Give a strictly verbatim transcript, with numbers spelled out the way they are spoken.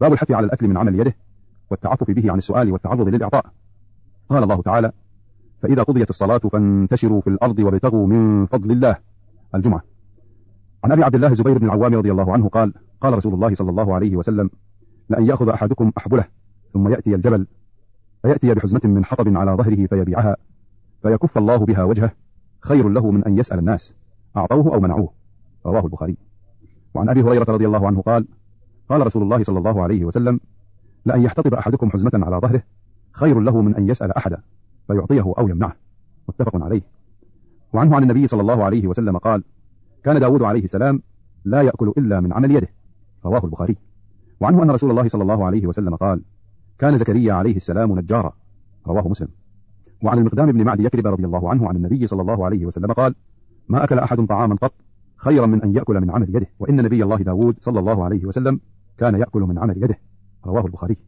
باب الحث على الأكل من عمل يده والتعفف به عن السؤال والتعرض للإعطاء. قال الله تعالى: فإذا قضيت الصلاة فانتشروا في الأرض وابتغوا من فضل الله. الجمعة. عن أبي عبد الله الزبير بن العوام رضي الله عنه قال: قال رسول الله صلى الله عليه وسلم: لأن يأخذ أحدكم أحبله ثم يأتي الجبل فيأتي بحزمة من حطب على ظهره فيبيعها فيكف الله بها وجهه خير له من أن يسأل الناس أعطوه أو منعوه. رواه البخاري. وعن أبي هريرة رضي الله عنه قال: قال رسول الله صلى الله عليه وسلم: لأن يحتطب أحدكم حزمة على ظهره خير له من أن يسأل أحدا فيعطيه أو يمنعه. متفق عليه. وعنه عن النبي صلى الله عليه وسلم قال: كان داود عليه السلام لا يأكل إلا من عمل يده. رواه البخاري. وعنه أن رسول الله صلى الله عليه وسلم قال: كان زكريا عليه السلام نجارا. رواه مسلم. وعن المقدام بن معد يكرب رضي الله عنه عن النبي صلى الله عليه وسلم قال: ما أكل أحد طعاما قط خيرا من أن يأكل من عمل يده، وإن نبي الله داود صلى الله عليه وسلم كان يأكل من عمل يده. رواه البخاري.